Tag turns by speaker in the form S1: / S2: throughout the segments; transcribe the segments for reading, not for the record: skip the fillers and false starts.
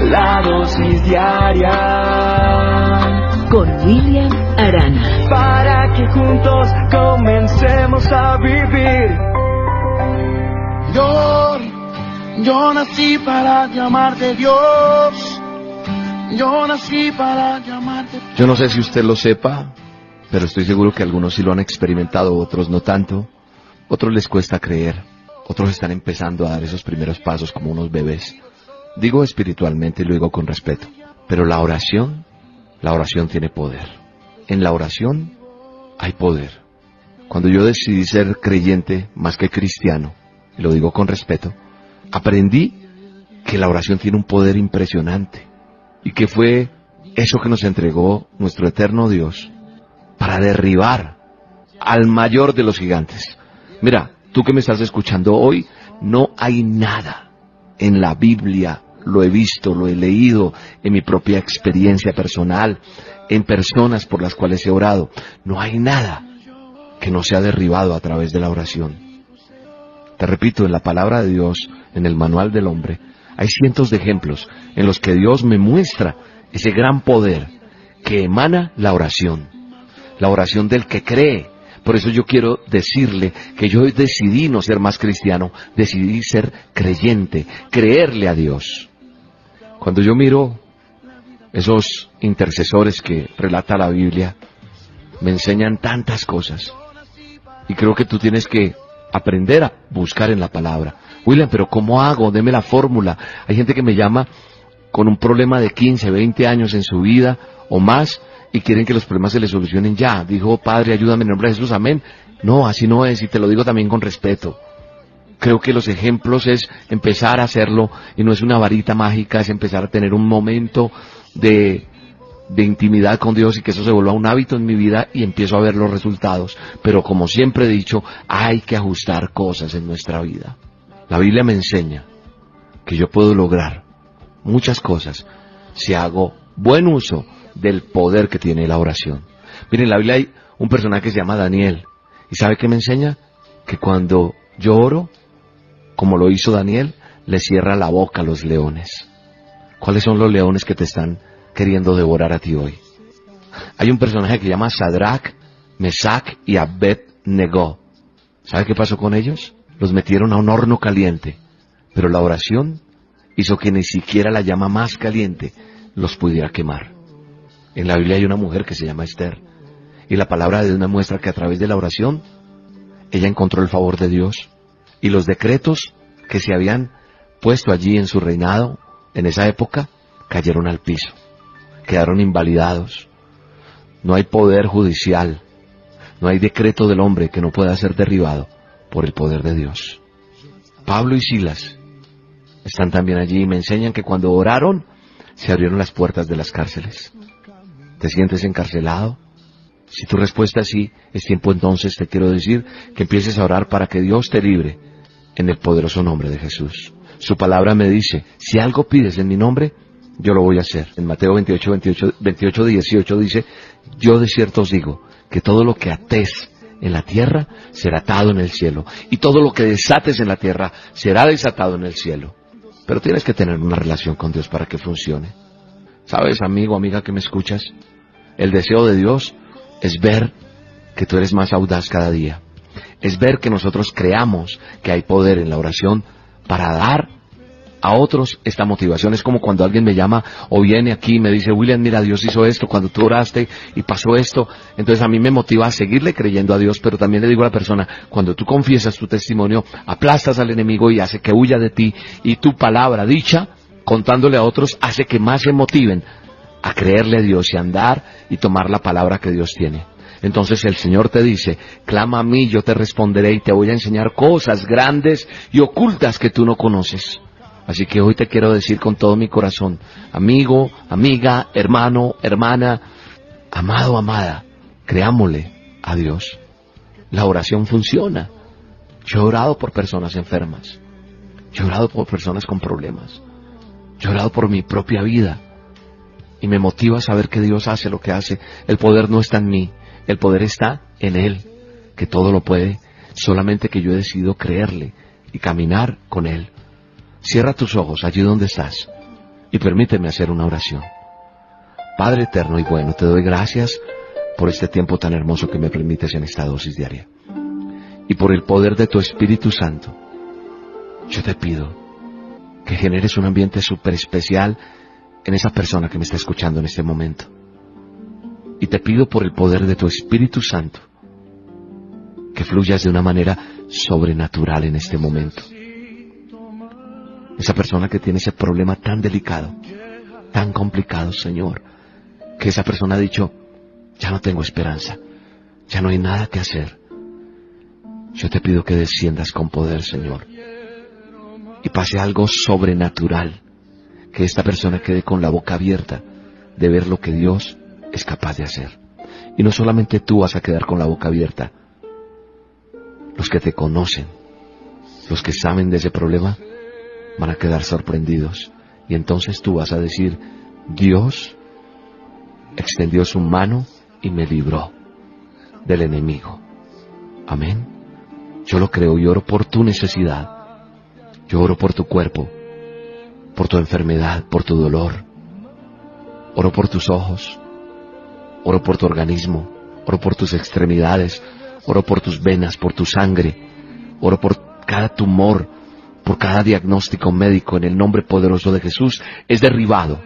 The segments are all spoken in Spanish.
S1: la dosis diaria
S2: con William Arana,
S1: para que juntos comencemos a vivir.
S3: Yo nací para llamarte Dios. Yo nací para llamarte.
S4: Yo no sé si usted lo sepa, pero estoy seguro que algunos sí lo han experimentado, otros no tanto. Otros les cuesta creer, otros están empezando a dar esos primeros pasos como unos bebés. Digo espiritualmente y lo digo con respeto, pero la oración tiene poder. En la oración hay poder. Cuando yo decidí ser creyente más que cristiano, y lo digo con respeto, aprendí que la oración tiene un poder impresionante, y que fue eso que nos entregó nuestro eterno Dios para derribar al mayor de los gigantes. Mira, tú que me estás escuchando hoy, no hay nada en la Biblia, lo he visto, lo he leído en mi propia experiencia personal, en personas por las cuales he orado, no hay nada que no sea derribado a través de la oración. Te repito, en la palabra de Dios, en el manual del hombre, hay cientos de ejemplos en los que Dios me muestra ese gran poder que emana la oración del que cree. Por eso yo quiero decirle que yo decidí no ser más cristiano, decidí ser creyente, creerle a Dios. Cuando yo miro esos intercesores que relata la Biblia, me enseñan tantas cosas. Y creo que tú tienes que aprender a buscar en la palabra. William, pero ¿cómo hago? Deme la fórmula. Hay gente que me llama con un problema de 15, 20 años en su vida o más, y quieren que los problemas se les solucionen ya. Dijo, Padre, ayúdame en el nombre de Jesús, amén. No, así no es, y te lo digo también con respeto. Creo que los ejemplos es empezar a hacerlo, y no es una varita mágica, es empezar a tener un momento de intimidad con Dios, y que eso se vuelva un hábito en mi vida, y empiezo a ver los resultados. Pero como siempre he dicho, hay que ajustar cosas en nuestra vida. La Biblia me enseña que yo puedo lograr muchas cosas si hago buen uso del poder que tiene la oración. Miren, en la Biblia hay un personaje que se llama Daniel. ¿Y sabe qué me enseña? Que cuando yo oro, como lo hizo Daniel, le cierra la boca a los leones. ¿Cuáles son los leones que te están queriendo devorar a ti hoy? Hay un personaje que se llama Sadrach, Mesach y Abed-Nego. ¿Sabe qué pasó con ellos? Los metieron a un horno caliente, pero la oración hizo que ni siquiera la llama más caliente los pudiera quemar. En la Biblia hay una mujer que se llama Esther, y la palabra de Dios me muestra que a través de la oración ella encontró el favor de Dios, y los decretos que se habían puesto allí en su reinado en esa época cayeron al piso, quedaron invalidados. No hay poder judicial, no hay decreto del hombre que no pueda ser derribado por el poder de Dios. Pablo y Silas están también allí y me enseñan que cuando oraron se abrieron las puertas de las cárceles. ¿Te sientes encarcelado? Si tu respuesta es sí, es tiempo entonces, te quiero decir, que empieces a orar para que Dios te libre en el poderoso nombre de Jesús. Su palabra me dice, si algo pides en mi nombre, yo lo voy a hacer. En Mateo 28, 18 dice, yo de cierto os digo, que todo lo que ates en la tierra será atado en el cielo, y todo lo que desates en la tierra será desatado en el cielo. Pero tienes que tener una relación con Dios para que funcione. ¿Sabes, amigo, amiga que me escuchas? El deseo de Dios es ver que tú eres más audaz cada día. Es ver que nosotros creamos que hay poder en la oración para dar a otros esta motivación. Es como cuando alguien me llama o viene aquí y me dice, William, mira, Dios hizo esto cuando tú oraste y pasó esto. Entonces a mí me motiva a seguirle creyendo a Dios, pero también le digo a la persona, cuando tú confiesas tu testimonio, aplastas al enemigo y hace que huya de ti, y tu palabra dicha, contándole a otros, hace que más se motiven a creerle a Dios y andar y tomar la palabra que Dios tiene. Entonces el Señor te dice, clama a mí, yo te responderé y te voy a enseñar cosas grandes y ocultas que tú no conoces. Así que hoy te quiero decir con todo mi corazón, amigo, amiga, hermano, hermana, amado, amada, creámosle a Dios. La oración funciona. Yo he orado por personas enfermas. Yo he orado por personas con problemas. Yo he orado por mi propia vida. Y me motiva a saber que Dios hace lo que hace. El poder no está en mí, el poder está en Él, que todo lo puede, solamente que yo he decidido creerle y caminar con Él. Cierra tus ojos allí donde estás y permíteme hacer una oración. Padre eterno y bueno, te doy gracias por este tiempo tan hermoso que me permites en esta dosis diaria. Y por el poder de tu Espíritu Santo, yo te pido que generes un ambiente súper especial en esa persona que me está escuchando en este momento. Y te pido por el poder de tu Espíritu Santo que fluyas de una manera sobrenatural en este momento. Esa persona que tiene ese problema tan delicado, tan complicado, Señor, que esa persona ha dicho, ya no tengo esperanza, ya no hay nada que hacer. Yo te pido que desciendas con poder, Señor, y pase algo sobrenatural, que esta persona quede con la boca abierta de ver lo que Dios es capaz de hacer. Y no solamente tú vas a quedar con la boca abierta, los que te conocen, los que saben de ese problema, van a quedar sorprendidos. Y entonces tú vas a decir, Dios extendió su mano y me libró del enemigo. Amén. Yo lo creo y oro por tu necesidad. Yo oro por tu cuerpo, por tu enfermedad, por tu dolor. Oro por tus ojos. Oro por tu organismo. Oro por tus extremidades. Oro por tus venas, por tu sangre. Oro por cada tumor, por cada diagnóstico médico. En el nombre poderoso de Jesús es derribado.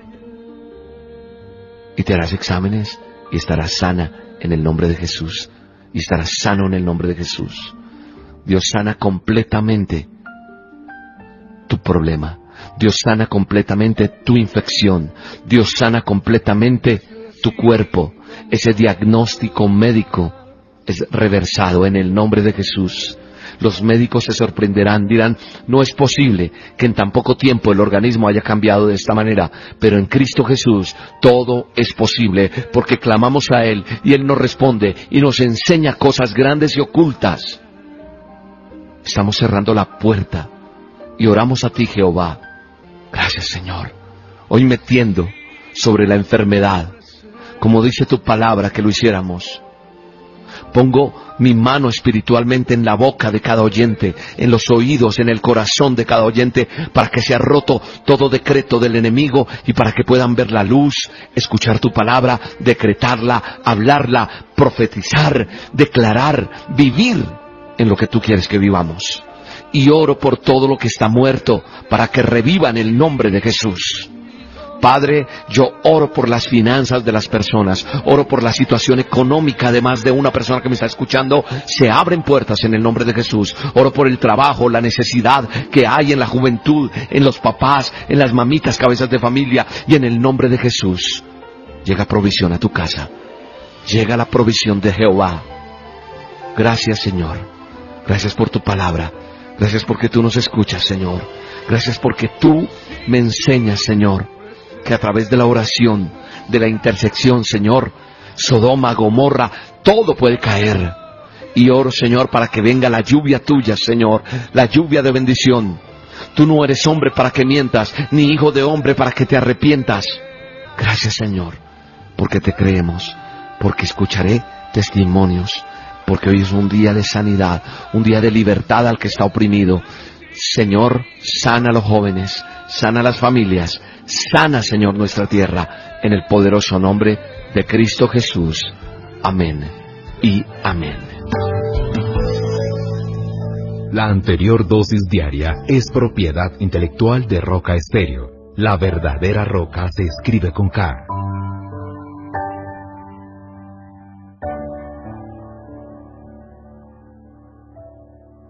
S4: Y te harás exámenes y estarás sana en el nombre de Jesús. Y estarás sano en el nombre de Jesús. Dios sana completamente tu problema. Dios sana completamente tu infección. Dios sana completamente tu cuerpo. Ese diagnóstico médico es reversado en el nombre de Jesús. Los médicos se sorprenderán, dirán, no es posible que en tan poco tiempo el organismo haya cambiado de esta manera, pero en Cristo Jesús todo es posible, porque clamamos a Él y Él nos responde y nos enseña cosas grandes y ocultas. Estamos cerrando la puerta y oramos a ti, Jehová. Gracias, Señor. Hoy metiendo sobre la enfermedad, como dice tu palabra que lo hiciéramos. Pongo mi mano espiritualmente en la boca de cada oyente, en los oídos, en el corazón de cada oyente, para que sea roto todo decreto del enemigo y para que puedan ver la luz, escuchar tu palabra, decretarla, hablarla, profetizar, declarar, vivir en lo que tú quieres que vivamos. Y oro por todo lo que está muerto, para que reviva en el nombre de Jesús. Padre, yo oro por las finanzas de las personas, oro por la situación económica de más de una persona que me está escuchando. Se abren puertas en el nombre de Jesús. Oro por el trabajo, la necesidad que hay en la juventud, en los papás, en las mamitas, cabezas de familia, y en el nombre de Jesús. Llega provisión a tu casa. Llega la provisión de Jehová. Gracias, Señor. Gracias por tu palabra. Gracias porque tú nos escuchas, Señor. Gracias porque tú me enseñas, Señor, que a través de la oración, de la intersección, Señor, Sodoma, Gomorra, todo puede caer. Y oro, Señor, para que venga la lluvia tuya, Señor, la lluvia de bendición. Tú no eres hombre para que mientas, ni hijo de hombre para que te arrepientas. Gracias, Señor, porque te creemos, porque escucharé testimonios, porque hoy es un día de sanidad, un día de libertad al que está oprimido. Señor, sana a los jóvenes, sana a las familias, sana, Señor, nuestra tierra, en el poderoso nombre de Cristo Jesús. Amén y amén.
S5: La anterior dosis diaria es propiedad intelectual de Roca Estéreo. La verdadera roca se escribe con K.